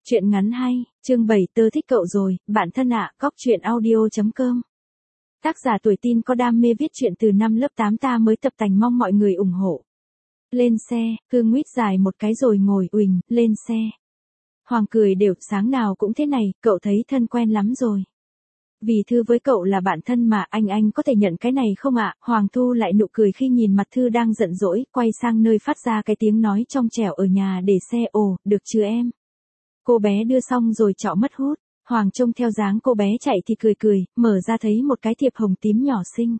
Chuyện ngắn hay, chương 7 tớ thích cậu rồi, bạn thân ạ, cóc truyện audio.com. Tác giả tuổi teen có đam mê viết truyện từ năm lớp 8 ta mới tập tành mong mọi người ủng hộ. Lên xe, Cương nguyết dài một cái rồi ngồi uỳnh, lên xe. Hoàng cười đều, sáng nào cũng thế này, cậu thấy thân quen lắm rồi. Vì Thư với cậu là bạn thân mà, anh có thể nhận cái này không ạ? Hoàng thu lại nụ cười khi nhìn mặt Thư đang giận dỗi, quay sang nơi phát ra cái tiếng nói trong trẻo ở nhà để xe. Ồ, được chứ em. Cô bé đưa xong rồi trọ mất hút. Hoàng trông theo dáng cô bé chạy thì cười, mở ra thấy một cái thiệp hồng tím nhỏ xinh.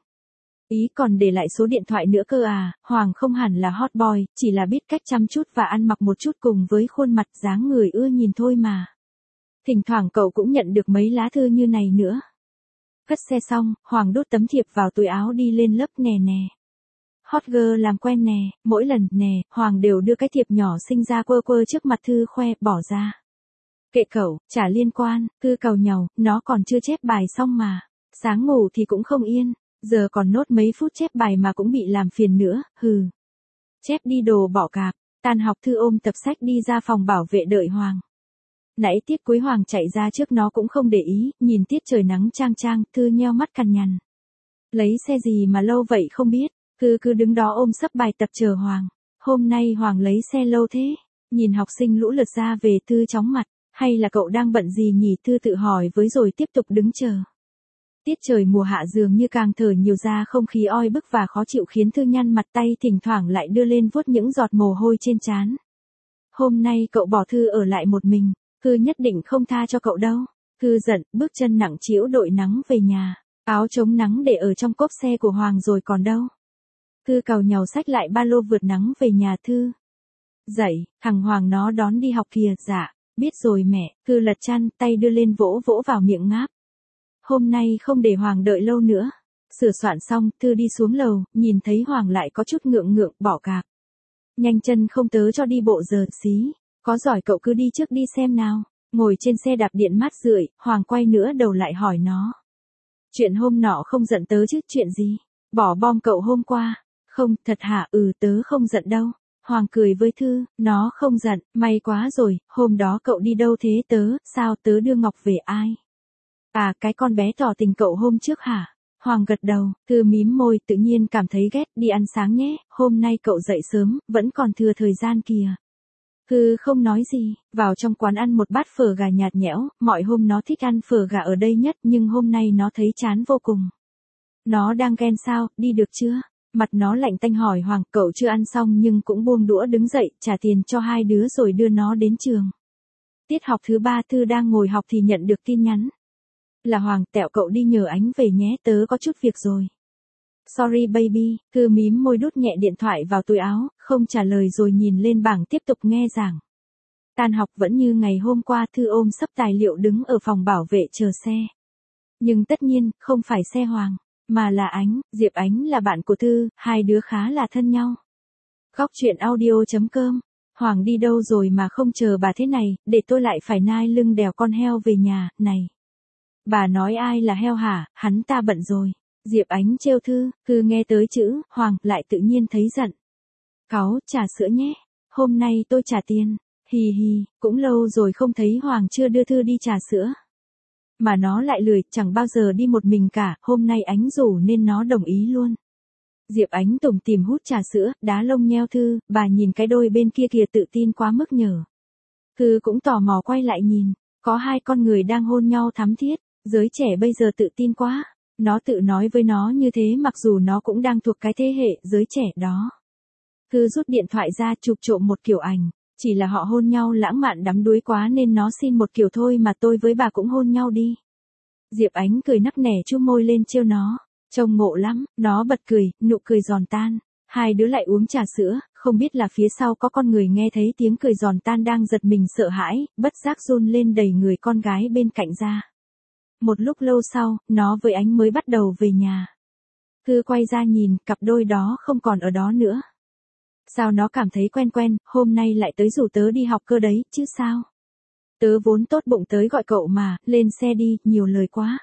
Ý còn để lại số điện thoại nữa cơ à? Hoàng không hẳn là hot boy, chỉ là biết cách chăm chút và ăn mặc một chút cùng với khuôn mặt dáng người ưa nhìn thôi mà. Thỉnh thoảng cậu cũng nhận được mấy lá thư như này nữa. Cất xe xong, Hoàng đút tấm thiệp vào túi áo đi lên lớp. Nè. Hot girl làm quen nè, mỗi lần, Hoàng đều đưa cái thiệp nhỏ xinh ra quơ trước mặt Thư khoe, bỏ ra. Kệ cậu, chả liên quan, Thư càu nhàu, nó còn chưa chép bài xong mà. Sáng ngủ thì cũng không yên, giờ còn nốt mấy phút chép bài mà cũng bị làm phiền nữa, hừ. Chép đi đồ bỏ cạp, tan học Thư ôm tập sách đi ra phòng bảo vệ đợi Hoàng. Nãy tiết cuối Hoàng chạy ra trước nó cũng không để ý, nhìn tiết trời nắng chang, Thư nheo mắt cằn nhằn. Lấy xe gì mà lâu vậy không biết, Thư cứ đứng đó ôm sấp bài tập chờ Hoàng. Hôm nay Hoàng lấy xe lâu thế, nhìn học sinh lũ lượt ra về Thư chóng mặt. Hay là cậu đang bận gì nhỉ? Thư tự hỏi với rồi tiếp tục đứng chờ. Tiết trời mùa hạ dường như càng thở nhiều ra, không khí oi bức và khó chịu khiến Thư nhăn mặt, tay thỉnh thoảng lại đưa lên vuốt những giọt mồ hôi trên trán. Hôm nay cậu bỏ Thư ở lại một mình, Thư nhất định không tha cho cậu đâu. Thư giận, bước chân nặng trĩu đội nắng về nhà, áo chống nắng để ở trong cốp xe của Hoàng rồi còn đâu. Thư càu nhàu xách lại ba lô vượt nắng về nhà. Thư dậy, thằng Hoàng nó đón đi học kìa. Dạ. Biết rồi mẹ. Thư lật chăn, tay đưa lên vỗ vào miệng ngáp. Hôm nay không để Hoàng đợi lâu nữa. Sửa soạn xong, Thư đi xuống lầu, nhìn thấy Hoàng lại có chút ngượng, bỏ cạp. Nhanh chân không tớ cho đi bộ giờ xí. Có giỏi cậu cứ đi trước đi xem nào. Ngồi trên xe đạp điện mát rượi, Hoàng quay nữa đầu lại hỏi nó. Chuyện hôm nọ không giận tớ chứ? Chuyện gì? Bỏ bom cậu hôm qua. Không, thật hả? Tớ không giận đâu. Hoàng cười với Thư, nó không giận, may quá rồi, hôm đó cậu đi đâu thế? Sao tớ đưa Ngọc về? Ai? À, cái con bé tỏ tình cậu hôm trước hả? Hoàng gật đầu, Thư mím môi, tự nhiên cảm thấy ghét, đi ăn sáng nhé, hôm nay cậu dậy sớm, vẫn còn thừa thời gian kìa. Thư không nói gì, vào trong quán ăn một bát phở gà nhạt nhẽo, mọi hôm nó thích ăn phở gà ở đây nhất nhưng hôm nay nó thấy chán vô cùng. Nó đang ghen sao, đi được chưa? Mặt nó lạnh tanh hỏi Hoàng, cậu chưa ăn xong nhưng cũng buông đũa đứng dậy, trả tiền cho hai đứa rồi đưa nó đến trường. Tiết học thứ 3 Thư đang ngồi học thì nhận được tin nhắn. Là Hoàng, tẹo cậu đi nhờ ánh về nhé, tớ có chút việc rồi. Sorry baby, Thư mím môi đút nhẹ điện thoại vào túi áo, không trả lời rồi nhìn lên bảng tiếp tục nghe giảng. Tan học vẫn như ngày hôm qua, Thư ôm sấp tài liệu đứng ở phòng bảo vệ chờ xe. Nhưng tất nhiên, không phải xe Hoàng. Mà là Ánh, Diệp Ánh là bạn của Thư, hai đứa khá là thân nhau. Cóc truyện audio.com. Hoàng đi đâu rồi mà không chờ bà thế này, để tôi lại phải nai lưng đèo con heo về nhà, này. Bà nói ai là heo hả, hắn ta bận rồi. Diệp Ánh trêu Thư, Thư nghe tới chữ Hoàng lại tự nhiên thấy giận. Cáu, trà sữa nhé, hôm nay tôi trả tiền. Hì, cũng lâu rồi không thấy Hoàng chưa đưa Thư đi trà sữa. Mà nó lại lười, chẳng bao giờ đi một mình cả, hôm nay Ánh rủ nên nó đồng ý luôn. Diệp Ánh tủm tỉm hút trà sữa, đá lông nheo Thư, bà nhìn cái đôi bên kia kìa, tự tin quá mức nhở. Thư cũng tò mò quay lại nhìn, có hai con người đang hôn nhau thắm thiết, giới trẻ bây giờ tự tin quá. Nó tự nói với nó như thế mặc dù nó cũng đang thuộc cái thế hệ giới trẻ đó. Thư rút điện thoại ra chụp trộm một kiểu ảnh. Chỉ là họ hôn nhau lãng mạn đắm đuối quá nên nó xin một kiểu thôi mà tôi với bà cũng hôn nhau đi. Diệp Ánh cười nắc nẻ chu môi lên trêu nó. Trông ngộ lắm, nó bật cười, nụ cười giòn tan. Hai đứa lại uống trà sữa, không biết là phía sau có con người nghe thấy tiếng cười giòn tan đang giật mình sợ hãi, bất giác run lên đẩy người con gái bên cạnh ra. Một lúc lâu sau, nó với Ánh mới bắt đầu về nhà. Thư quay ra nhìn, cặp đôi đó không còn ở đó nữa. Sao nó cảm thấy quen, hôm nay lại tới rủ tớ đi học cơ đấy, chứ sao? Tớ vốn tốt bụng tới gọi cậu mà, lên xe đi, nhiều lời quá.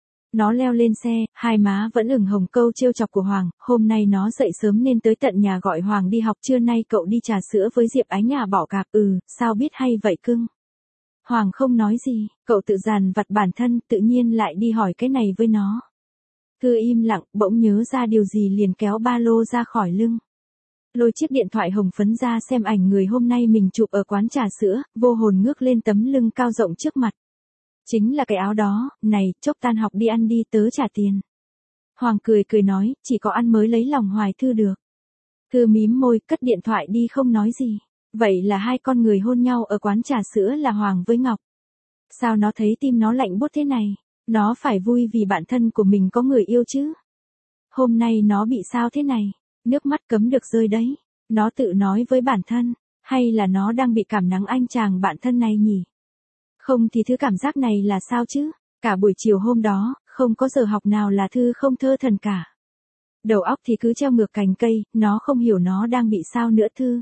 Nó leo lên xe, hai má vẫn ửng hồng câu trêu chọc của Hoàng, hôm nay nó dậy sớm nên tới tận nhà gọi Hoàng đi học, trưa nay cậu đi trà sữa với Diệp Ánh à? Bỏ cạp, sao biết hay vậy cưng? Hoàng không nói gì, cậu tự dằn vặt bản thân, tự nhiên lại đi hỏi cái này với nó. Thư im lặng, bỗng nhớ ra điều gì liền kéo ba lô ra khỏi lưng. Lôi chiếc điện thoại hồng phấn ra xem ảnh người hôm nay mình chụp ở quán trà sữa, vô hồn ngước lên tấm lưng cao rộng trước mặt. Chính là cái áo đó, này, chốc tan học đi ăn đi, tớ trả tiền. Hoàng cười cười nói, chỉ có ăn mới lấy lòng Hoài Thư được. Thư mím môi, cất điện thoại đi không nói gì. Vậy là hai con người hôn nhau ở quán trà sữa là Hoàng với Ngọc. Sao nó thấy tim nó lạnh buốt thế này? Nó phải vui vì bạn thân của mình có người yêu chứ. Hôm nay nó bị sao thế này? Nước mắt cấm được rơi đấy. Nó tự nói với bản thân. Hay là nó đang bị cảm nắng anh chàng bạn thân này nhỉ? Không thì thứ cảm giác này là sao chứ? Cả buổi chiều hôm đó, không có giờ học nào là Thư không thơ thần cả. Đầu óc thì cứ treo ngược cành cây, nó không hiểu nó đang bị sao nữa Thư.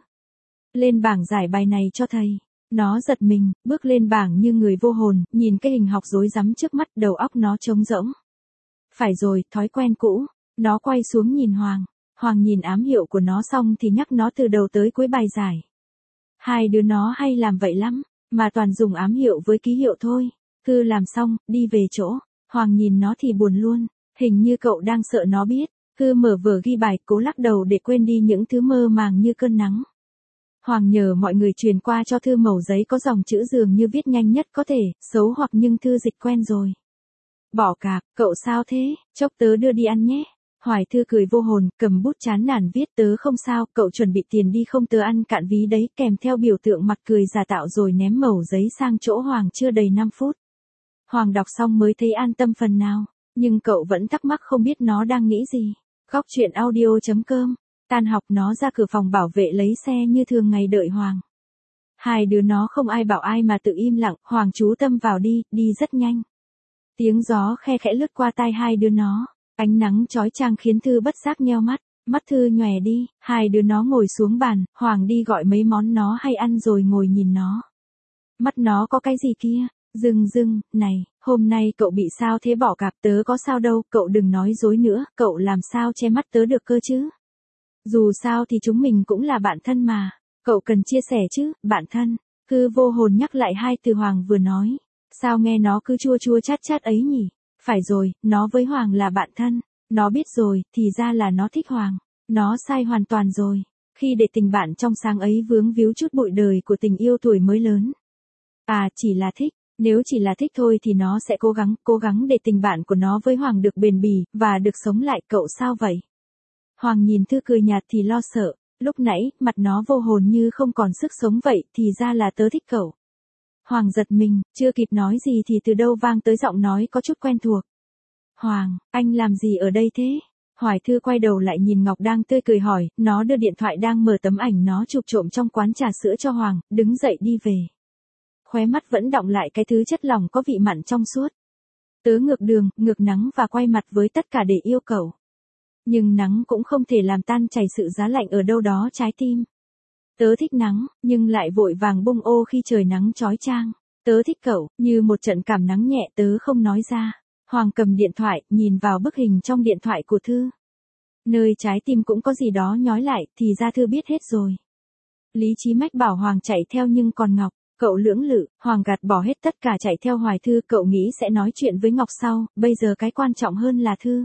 Lên bảng giải bài này cho thầy. Nó giật mình, bước lên bảng như người vô hồn, nhìn cái hình học rối rắm trước mắt, đầu óc nó trống rỗng. Phải rồi, thói quen cũ. Nó quay xuống nhìn Hoàng. Hoàng nhìn ám hiệu của nó xong thì nhắc nó từ đầu tới cuối bài giải. Hai đứa nó hay làm vậy lắm, mà toàn dùng ám hiệu với ký hiệu thôi. Thư làm xong, đi về chỗ. Hoàng nhìn nó thì buồn luôn, hình như cậu đang sợ nó biết. Thư mở vở ghi bài, cố lắc đầu để quên đi những thứ mơ màng như cơn nắng. Hoàng nhờ mọi người truyền qua cho Thư mẩu giấy có dòng chữ dường như viết nhanh nhất có thể, xấu hoặc nhưng Thư dịch quen rồi. Bỏ cạp, cậu sao thế, chốc tớ đưa đi ăn nhé. Hoài Thư cười vô hồn, cầm bút chán nản viết tớ không sao, cậu chuẩn bị tiền đi không tớ ăn cạn ví đấy, kèm theo biểu tượng mặt cười giả tạo rồi ném mẩu giấy sang chỗ Hoàng chưa đầy 5 phút. Hoàng đọc xong mới thấy an tâm phần nào, nhưng cậu vẫn thắc mắc không biết nó đang nghĩ gì. Góc truyện audio.com. Tan học nó ra cửa phòng bảo vệ lấy xe như thường ngày đợi Hoàng. Hai đứa nó không ai bảo ai mà tự im lặng, Hoàng chú tâm vào đi, đi rất nhanh. Tiếng gió khe khẽ lướt qua tai hai đứa nó, ánh nắng chói chang khiến Thư bất giác nheo mắt, mắt Thư nhòe đi, hai đứa nó ngồi xuống bàn, Hoàng đi gọi mấy món nó hay ăn rồi ngồi nhìn nó. Mắt nó có cái gì kia? Dưng, này, hôm nay cậu bị sao thế bỏ cạp tớ có sao đâu, cậu đừng nói dối nữa, cậu làm sao che mắt tớ được cơ chứ? Dù sao thì chúng mình cũng là bạn thân mà, cậu cần chia sẻ chứ, bạn thân. Cứ vô hồn nhắc lại hai từ Hoàng vừa nói, sao nghe nó cứ chua chua chát chát ấy nhỉ? Phải rồi, nó với Hoàng là bạn thân, nó biết rồi, thì ra là nó thích Hoàng, nó sai hoàn toàn rồi, khi để tình bạn trong sáng ấy vướng víu chút bụi đời của tình yêu tuổi mới lớn. À, chỉ là thích. Nếu chỉ là thích thôi thì nó sẽ cố gắng để tình bạn của nó với Hoàng được bền bỉ, và được sống lại. Cậu sao vậy? Hoàng nhìn Thư cười nhạt thì lo sợ, lúc nãy, mặt nó vô hồn như không còn sức sống vậy, thì ra là tớ thích cậu. Hoàng giật mình, chưa kịp nói gì thì từ đâu vang tới giọng nói có chút quen thuộc. Hoàng, anh làm gì ở đây thế? Hoài Thư quay đầu lại nhìn Ngọc đang tươi cười hỏi, nó đưa điện thoại đang mở tấm ảnh nó chụp trộm trong quán trà sữa cho Hoàng, đứng dậy đi về. Khóe mắt vẫn đọng lại cái thứ chất lỏng có vị mặn trong suốt. Tớ ngược đường, ngược nắng và quay mặt với tất cả để yêu cậu. Nhưng nắng cũng không thể làm tan chảy sự giá lạnh ở đâu đó trái tim. Tớ thích nắng, nhưng lại vội vàng bung ô khi trời nắng chói chang. Tớ thích cậu, như một trận cảm nắng nhẹ tớ không nói ra. Hoàng cầm điện thoại, nhìn vào bức hình trong điện thoại của Thư. Nơi trái tim cũng có gì đó nhói lại, thì ra Thư biết hết rồi. Lý trí mách bảo Hoàng chạy theo nhưng còn Ngọc. Cậu lưỡng lự, Hoàng gạt bỏ hết tất cả chạy theo Hoài Thư, cậu nghĩ sẽ nói chuyện với Ngọc sau, bây giờ cái quan trọng hơn là Thư.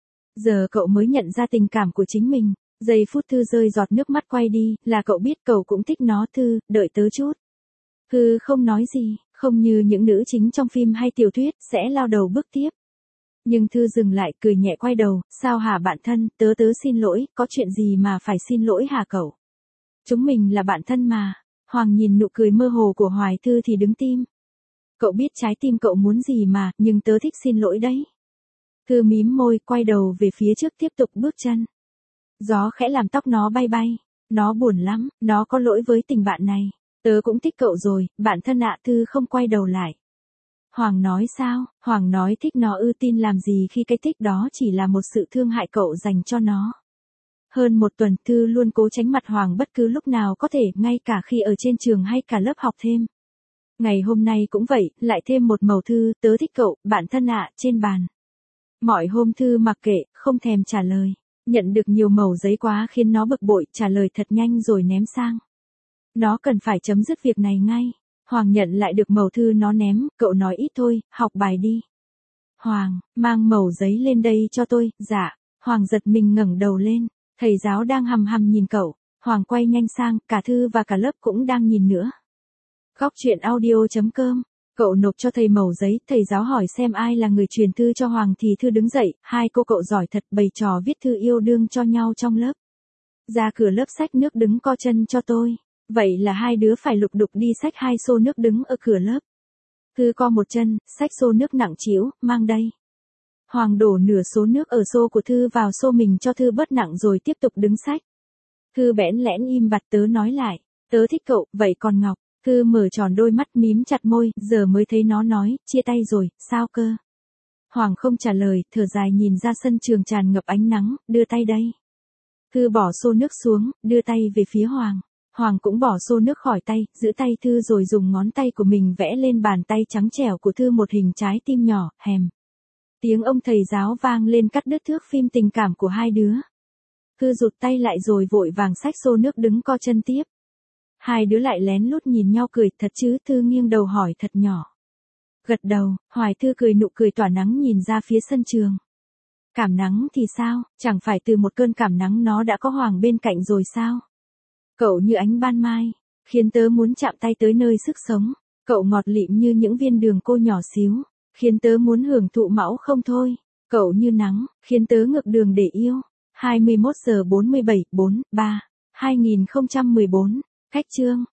Giờ cậu mới nhận ra tình cảm của chính mình, giây phút Thư rơi giọt nước mắt quay đi, là cậu biết cậu cũng thích nó. Thư, đợi tớ chút. Thư không nói gì, không như những nữ chính trong phim hay tiểu thuyết, sẽ lao đầu bước tiếp. Nhưng Thư dừng lại, cười nhẹ quay đầu, sao hả bạn thân, tớ xin lỗi, có chuyện gì mà phải xin lỗi hả cậu? Chúng mình là bạn thân mà. Hoàng nhìn nụ cười mơ hồ của Hoài Thư thì đứng tim. Cậu biết trái tim cậu muốn gì mà, nhưng tớ thích xin lỗi đấy. Thư mím môi, quay đầu về phía trước tiếp tục bước chân. Gió khẽ làm tóc nó bay bay. Nó buồn lắm, nó có lỗi với tình bạn này. Tớ cũng thích cậu rồi, bạn thân ạ. Thư không quay đầu lại. Hoàng nói sao? Hoàng nói thích nó ư, tin làm gì khi cái thích đó chỉ là một sự thương hại cậu dành cho nó. Hơn một tuần, Thư luôn cố tránh mặt Hoàng bất cứ lúc nào có thể, ngay cả khi ở trên trường hay cả lớp học thêm. Ngày hôm nay cũng vậy, lại thêm một mẩu thư, tớ thích cậu, bạn thân ạ, trên bàn. Mọi hôm Thư mặc kệ, không thèm trả lời. Nhận được nhiều mẩu giấy quá khiến nó bực bội, trả lời thật nhanh rồi ném sang. Nó cần phải chấm dứt việc này ngay. Hoàng nhận lại được mẩu thư nó ném, cậu nói ít thôi, học bài đi. Hoàng, mang mẩu giấy lên đây cho tôi, dạ. Hoàng giật mình ngẩng đầu lên, thầy giáo đang hằm hằm nhìn cậu. Hoàng quay nhanh sang, cả Thư và cả lớp cũng đang nhìn nữa. Góc chuyện audio.com. Cậu nộp cho thầy mẩu giấy, thầy giáo hỏi xem ai là người truyền thư cho Hoàng thì Thư đứng dậy, hai cô cậu giỏi thật bày trò viết thư yêu đương cho nhau trong lớp. Ra cửa lớp xách nước đứng co chân cho tôi. Vậy là hai đứa phải lục đục đi xách hai xô nước đứng ở cửa lớp. Thư co một chân, xách xô nước nặng trĩu, mang đây. Hoàng đổ nửa số nước ở xô của Thư vào xô mình cho Thư bớt nặng rồi tiếp tục đứng xách. Thư bẽn lẽn im bặt, tớ nói lại, tớ thích cậu, vậy còn Ngọc? Thư mở tròn đôi mắt mím chặt môi, giờ mới thấy nó nói, chia tay rồi, sao cơ? Hoàng không trả lời, thở dài nhìn ra sân trường tràn ngập ánh nắng, đưa tay đây. Thư bỏ xô nước xuống, đưa tay về phía Hoàng. Hoàng cũng bỏ xô nước khỏi tay, giữ tay Thư rồi dùng ngón tay của mình vẽ lên bàn tay trắng trẻo của Thư một hình trái tim nhỏ, hèm. Tiếng ông thầy giáo vang lên cắt đứt thước phim tình cảm của hai đứa. Thư rụt tay lại rồi vội vàng xách xô nước đứng co chân tiếp. Hai đứa lại lén lút nhìn nhau cười, thật chứ? Thư nghiêng đầu hỏi thật nhỏ. Gật đầu, Hoài Thư cười nụ cười tỏa nắng nhìn ra phía sân trường. Cảm nắng thì sao, chẳng phải từ một cơn cảm nắng nó đã có Hoàng bên cạnh rồi sao? Cậu như ánh ban mai, khiến tớ muốn chạm tay tới nơi sức sống. Cậu ngọt lịm như những viên đường cô nhỏ xíu, khiến tớ muốn hưởng thụ mão không thôi. Cậu như nắng, khiến tớ ngược đường để yêu. 21 giờ 47, 4, 3, 2014, cách chương.